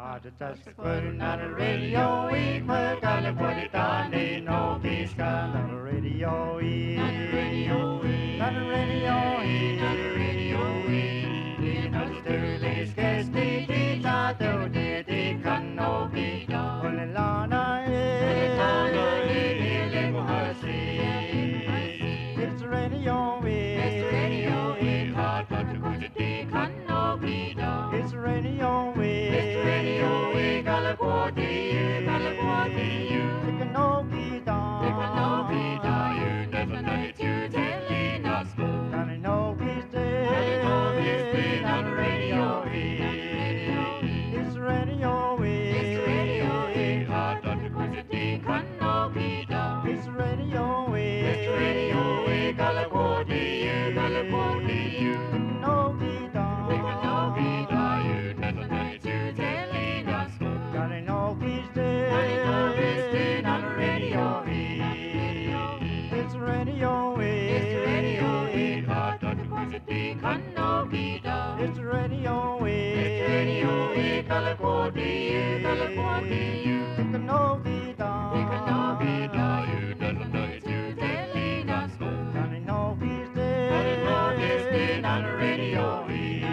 Just putting on the radio, we put on the put it on, ain't no peace on the radio, on the radio, on the radio, on the radio, you know the Sterling's case, the ta do the can no be done, on the lana, it's the radio, hard but the good can no be done, it's the radio, California, you can no be done, you never know it, you telling us, Johnny no peace day, on the radio, it's radio, hard but the good can no be done, it's radio, California, you can no be done, you never know it, you telling us, Johnny no peace day, on the radio, it's radio, hard but the good can no be done, it's radio, California, you can no be done, you never know it, you telling us, Johnny no peace day, on the radio.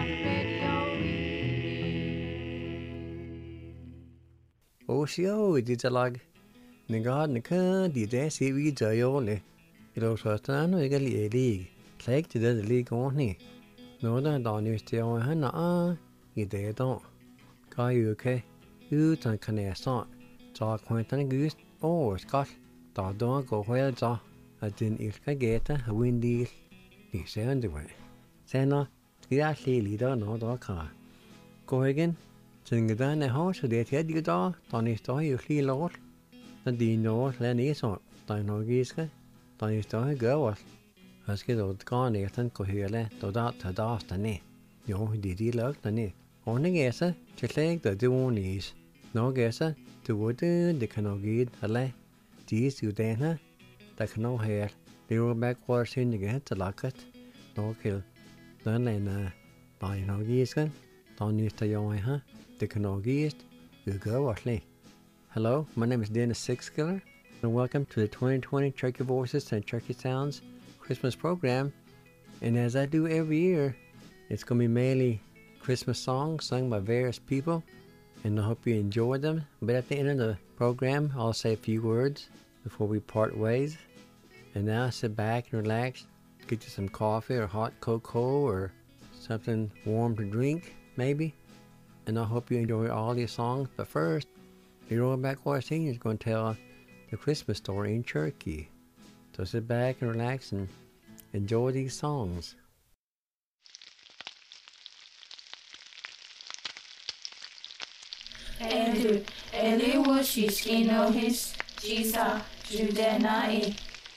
Osio, dit er lag. Negad neka, de der ser vi jøjole. I lov sådan og ikke lige lige. Klæg til det lige ordentligt. Noget der nyste over han I det der. Gør jo ikke. Uden kan jeg så. Så kvantan gust. Skot. Der går højt så. At den ikke gætte har vindel. Det ser det var. Senere skal jeg se lige der noget der kan. Gå igen. Tænker der har så det her de der står jo lige lort. Der de noget lad ned så. Der noget giske. Der står gør os. Hvad skal du gå ned den gå hele. Der der ned. Jo, de lagt der ned. Og den gæse til slæg der det unis. Når gæse du det kan nok give alle. De studerende der kan nå her. Det var backward syndige til laget. Når kil. Den der nok giske. Der nyster jo her. Det kan nok give you go Ashley. Hello, my name is Dennis Sixkiller, and welcome to the 2020 Cherokee Voices and Cherokee Sounds Christmas program. And as I do every year, it's going to be mainly Christmas songs sung by various people, and I hope you enjoy them. But at the end of the program, I'll say a few words before we part ways. And now sit back and relax, get you some coffee or hot cocoa or something warm to drink, maybe. And I hope you enjoy all these songs. But first, Leroy Backward Senior is going to tell the Christmas story in Cherokee. So sit back and relax and enjoy these songs. Eli Washishkino his Jisa Judenai.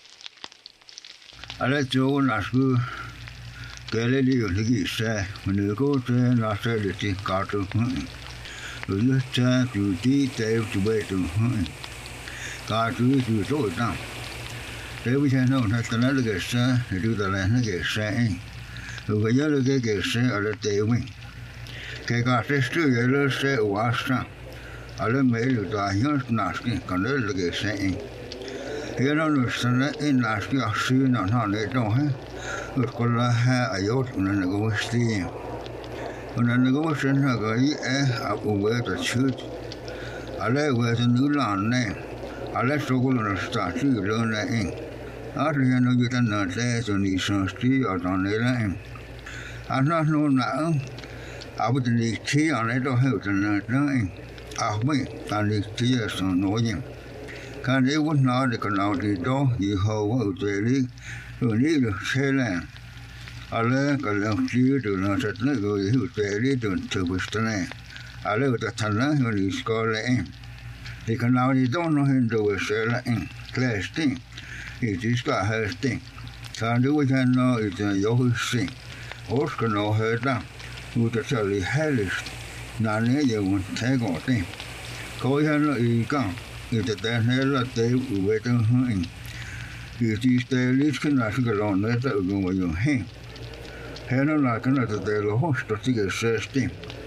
Alle Joe Nasku Galileo Ligisa, when you go to Nassau, Carter, you turn to detail to wait to Carter to slow it down. They wish I know that another gets they do the land get saying. Who yellow get say or that they win. Kegate still yellow say was some. Alle mail the young Nasky can little get saying. You don't understand that in Nasky are soon on how they don't have. Kolla här är gjort under negostin. Under negostin har jag ovet att skjut. Alla vet nu landet. Alla skolorna startar ju låna in. Alla gör utan något så ni som styr och de in. Annars någon annan. Av det till han då helt något in. Men han till så någon. Kan det vara något det kan det då i hova utväg. Ni được xe là alle cái lòng chiếu từ nó rất là người hiểu về đi từ từ bữa này alle người ta thành ra người đi school là em thì cái nào đi đâu nó hiện đồ xe là em class thing thì chỉ có hai thing còn nếu như nó thì yếu sinh hoặc cái nó hơi đau người ta sẽ bị hellish nên nếu như mình thấy có thing coi hắn nó ý càng người ta tên hay là tên về tên hơn chỉ tên lít cái nào cái lon này ta cũng vậy hen hen nó là cái nào ta tên là host thì cái system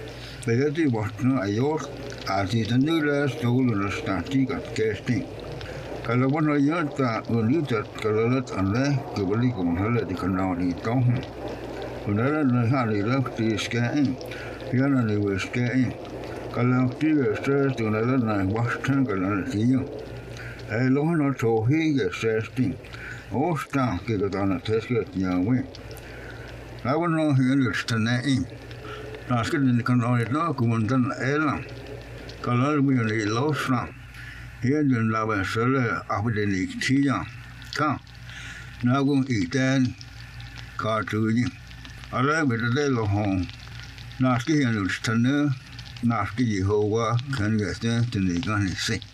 Vedeti vastna ajor, artisanilla stoluna statikat kesting. Kalau pun ayat tak unitat kalau lat anda kebeli kumhala di kanal di tong. Undara na hari lak di skai, yana ni skai. Kalau tiga stres undara na wastna kalau tiyo. Loh na tohi ke sesting. Osta ke katana teske nyawe. Lawan no yana stanai. Naskar di kanal itu kumantan elang. Kalau punya di losna. Hiện dân là bản sở là áp đến lịch thi rằng không nó cũng ý tên cả thứ gì ở đây bây giờ là hồng nát cái hiện được thân nữa nát cái gì hậu quả cần cái tên tên này cái này xí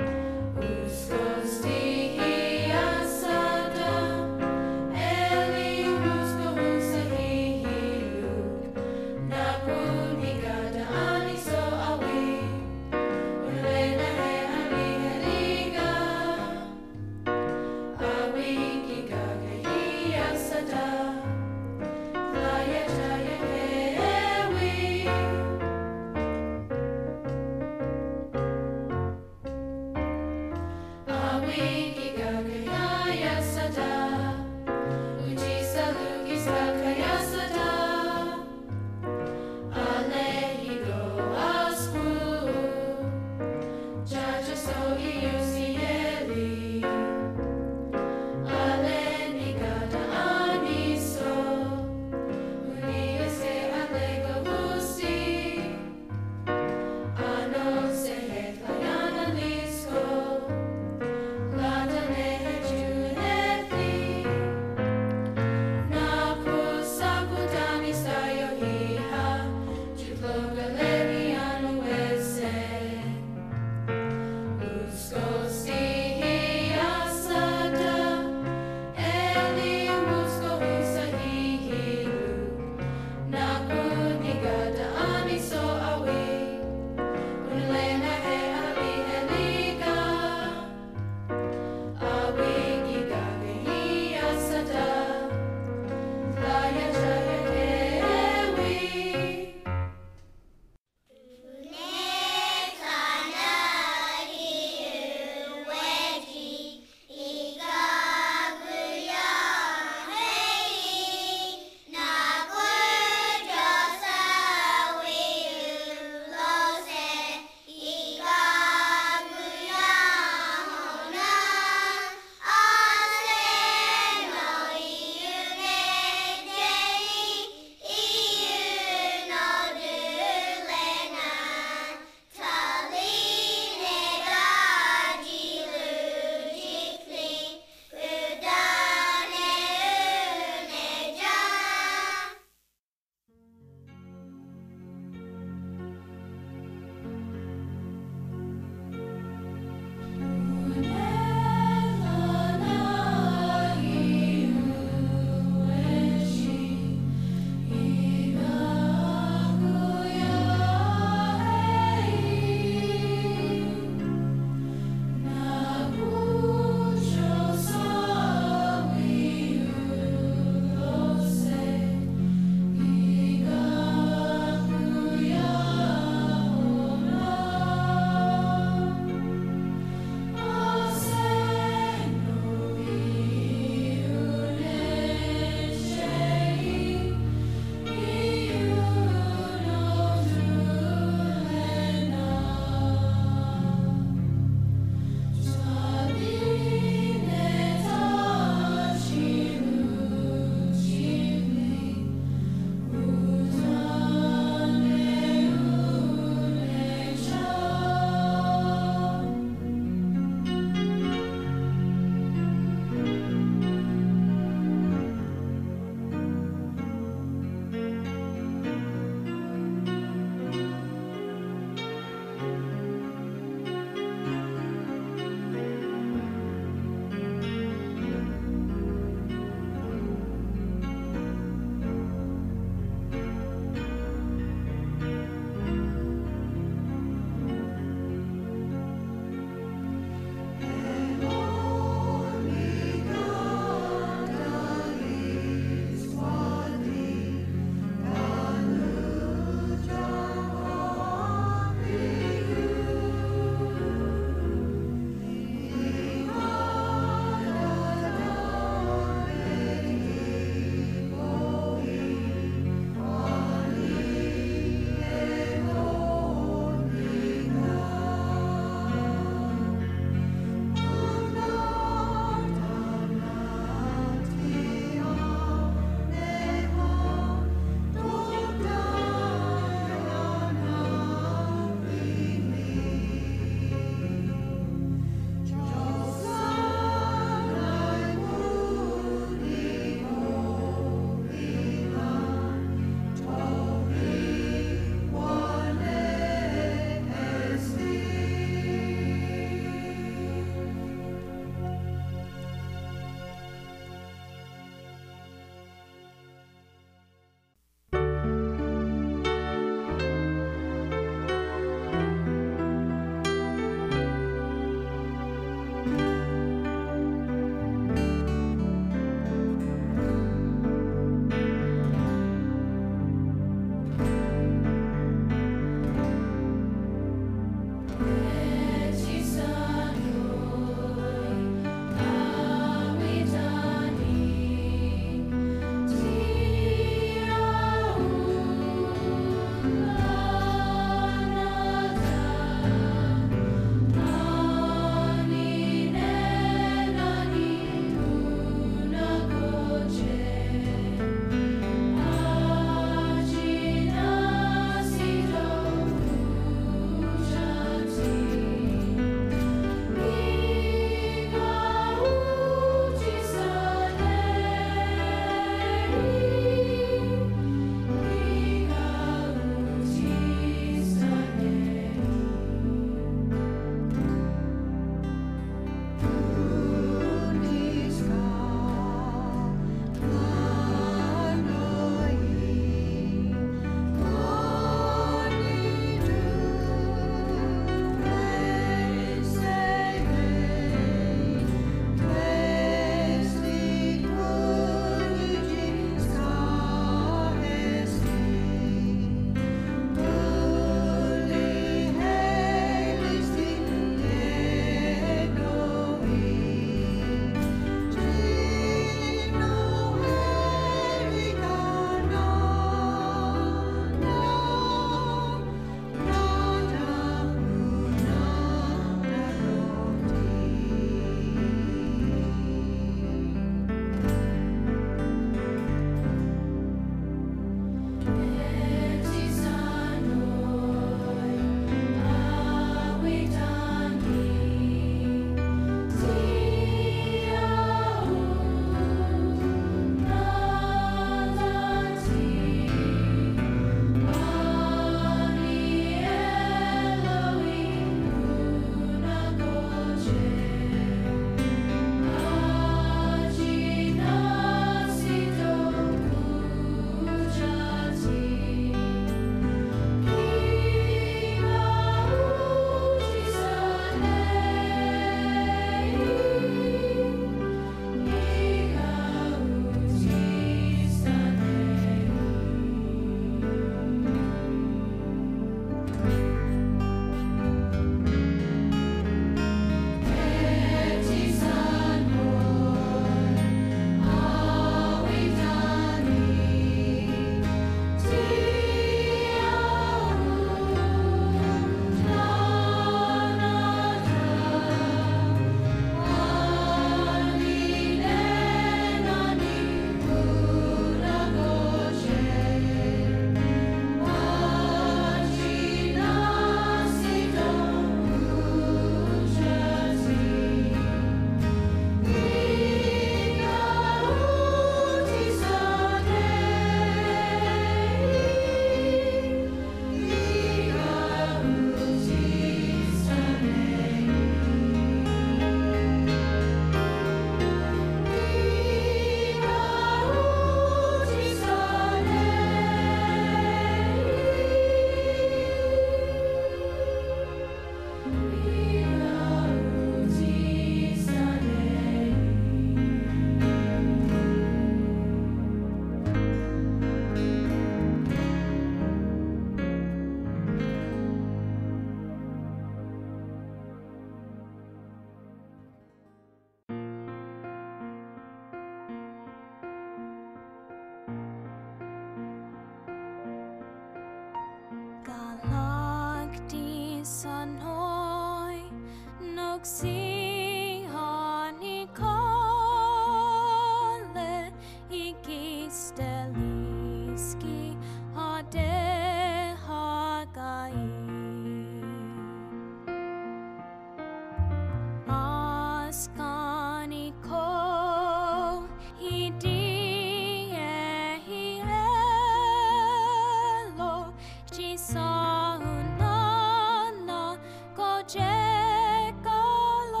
Go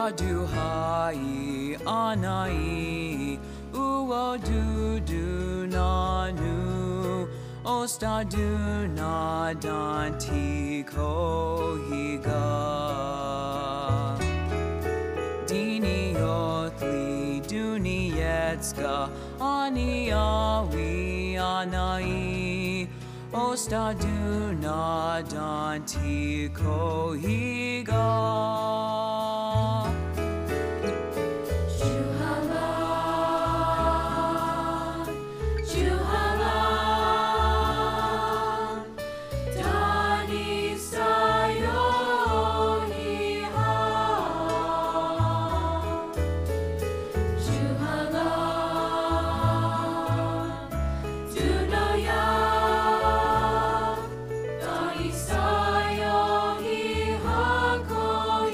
du hai anai uo du na nu osta du na danti ko higa dini othli duni yetska ani awi anai osta du na danti ko higa Ko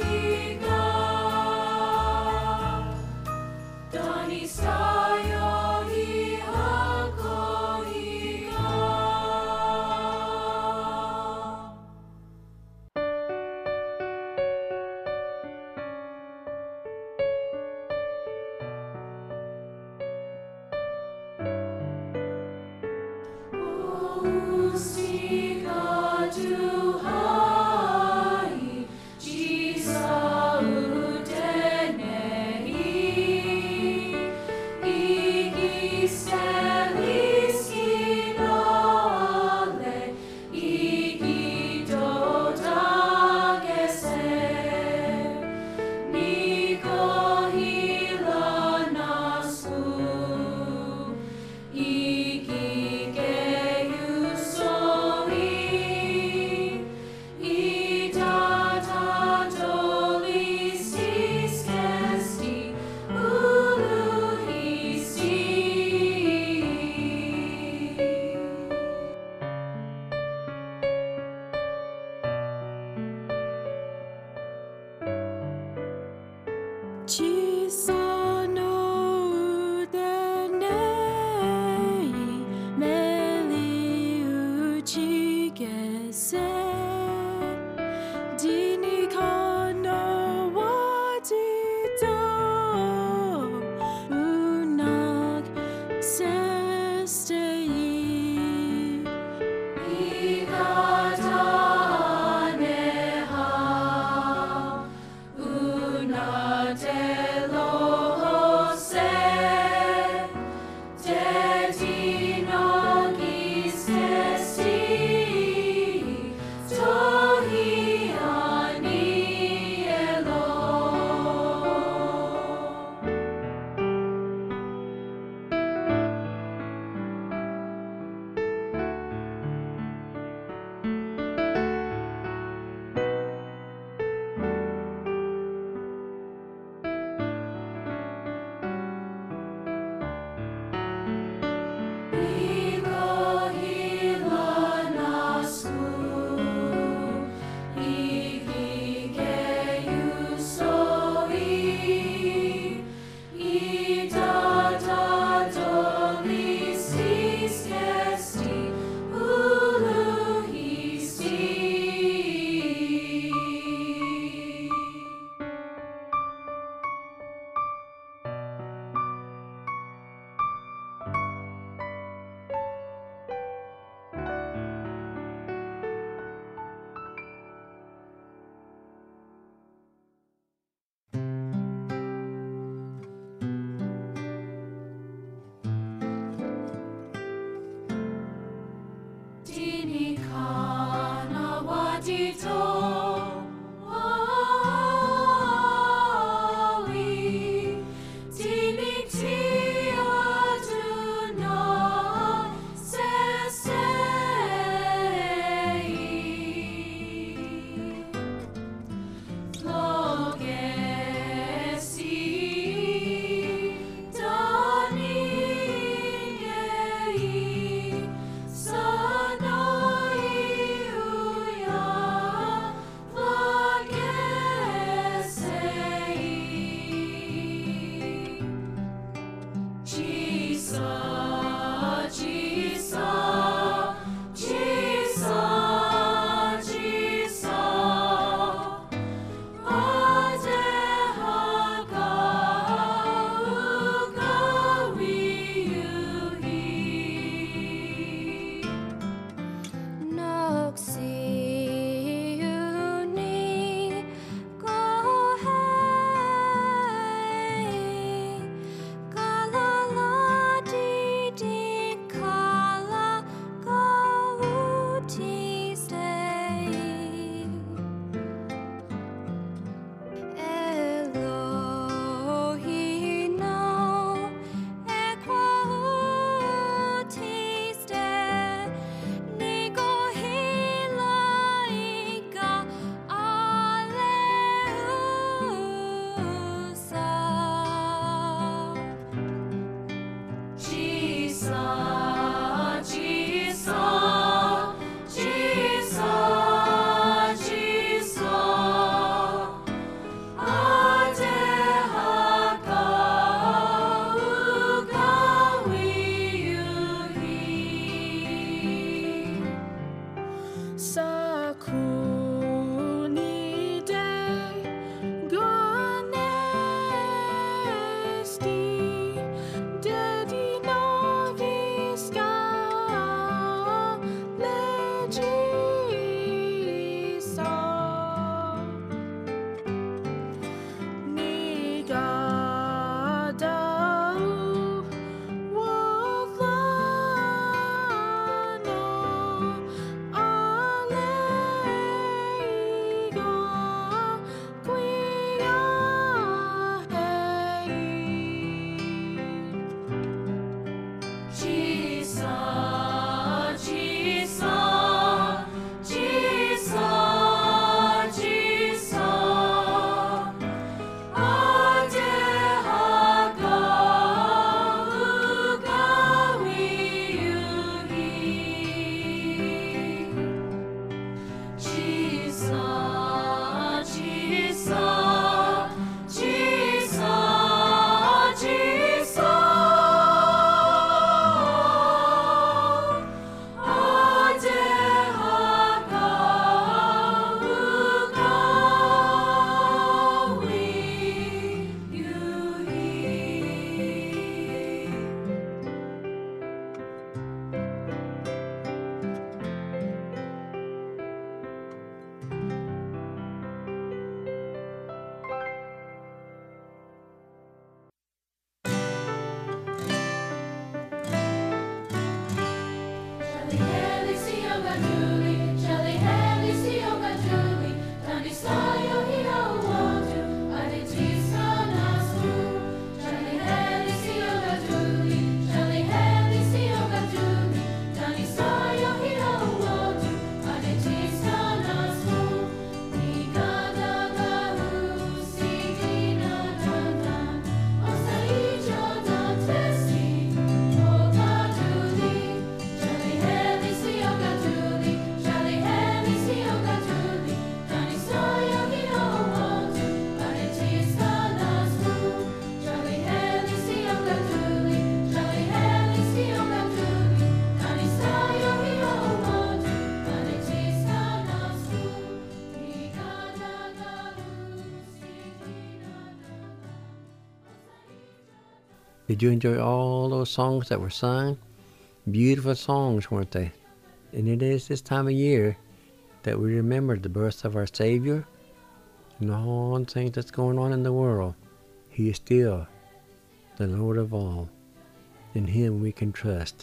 Did you enjoy all those songs that were sung? Beautiful songs, weren't they? And it is this time of year that we remember the birth of our Savior and all the things that's going on in the world. He is still the Lord of all. In Him we can trust.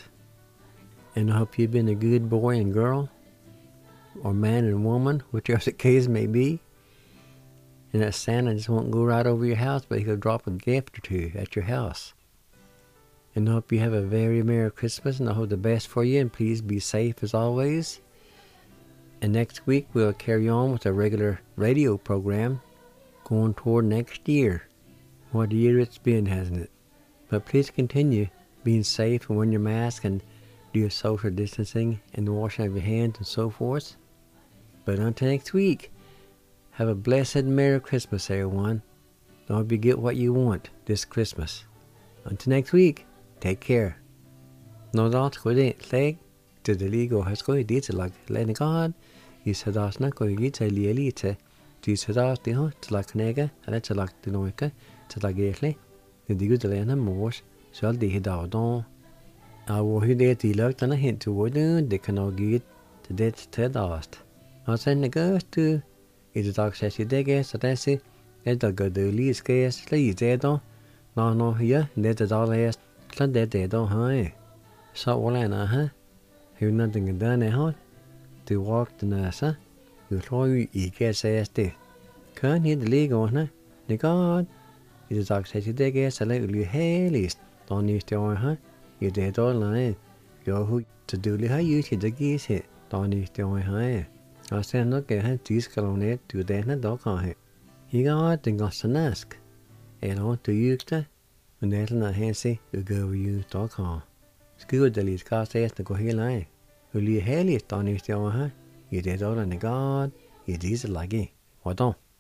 And I hope you've been a good boy and girl, or man and woman, whichever the case may be. And that Santa just won't go right over your house, but he'll drop a gift or two at your house. And I hope you have a very Merry Christmas, and I hope the best for you, and please be safe as always. And next week we'll carry on with a regular radio program going toward next year. What a year it's been, hasn't it? But please continue being safe and wearing your mask and do your social distancing and the washing of your hands and so forth. But until next week, have a blessed Merry Christmas, everyone. I hope you get what you want this Christmas. Until next week, take care. Nó đó có thể lấy từ the legal has có đi từ like lên God. You said that's not going to get a lielite. You said that's the hot to like nega and it's like the noica to like gately. The good to learn more. So the head out on. I will hear that the luck and a hint to what they cannot get the dead to dust. I send the girls to it. The dog says you dig it, so that's it. They'll go the least case, least dead on. No, here, there's the dollar ass. Let that dead on, huh? So, what I know, huh? Have nothing done at all to walk the nurse, huh? You throw you get says this. Can't hear the league on, huh? The God. It is dog says you dig it, so let you hail list. Don't use the oil, huh? You dead all line. You're who to do the high use the geese hit. Don't use the oil, huh? I said, look at her, this colonel to the dog on it. He got the gossip ask. And on to use the when there's not handsy, you go use dog on. School the least car says to go here line. You hail it, don't use the oil, huh? You did all on the God. You did it like it. What don't?